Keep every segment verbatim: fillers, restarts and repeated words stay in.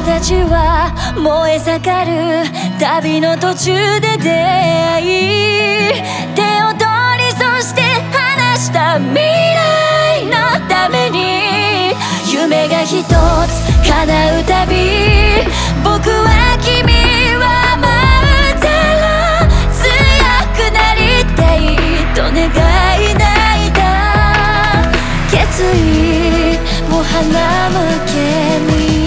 たちは燃え盛る旅の途中で出会い、手を取りそして話した未来のために夢が一つ叶うたび、僕は君は待ったら強くなりたいと願い泣いた決意を花向けに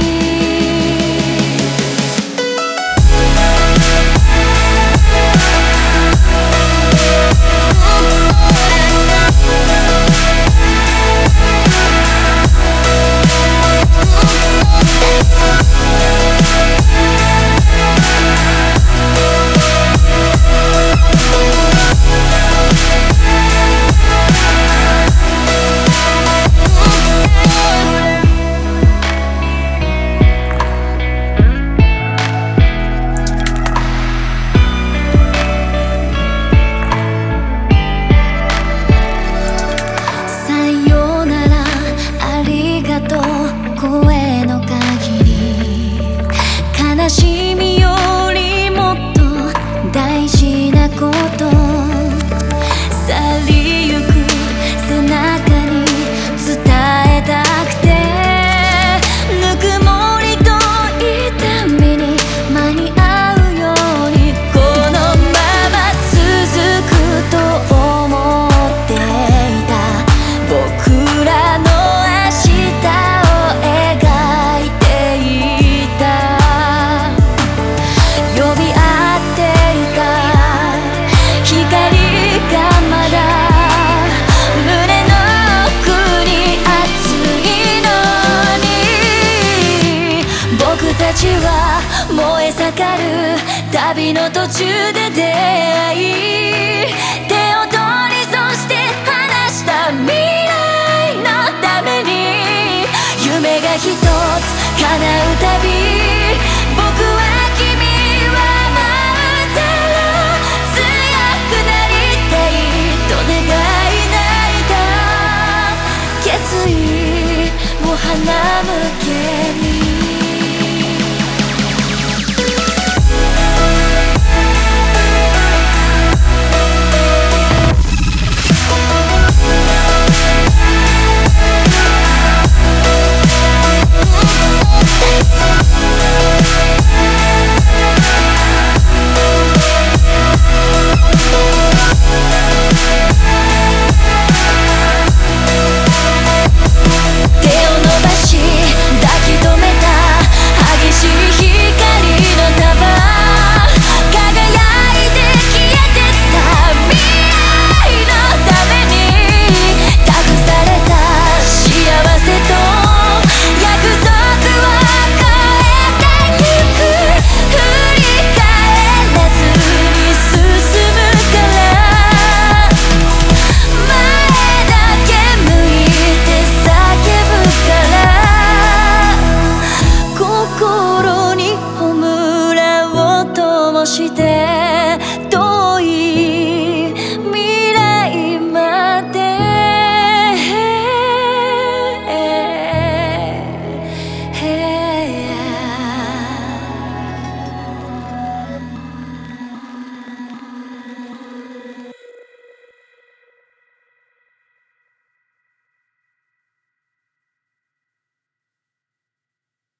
声の限り、悲しみよりもっと大事なこと、去りゆく背中に伝えたくて、ぬくもりと痛みに間に合うようにこのまま続くと思っていた僕らのたちは燃え盛る旅の途中で出会い、手を取りそして話した未来のために夢が一つ叶うたび、僕は君は待ったら強くなりたいと願い泣いた決意を花向けにして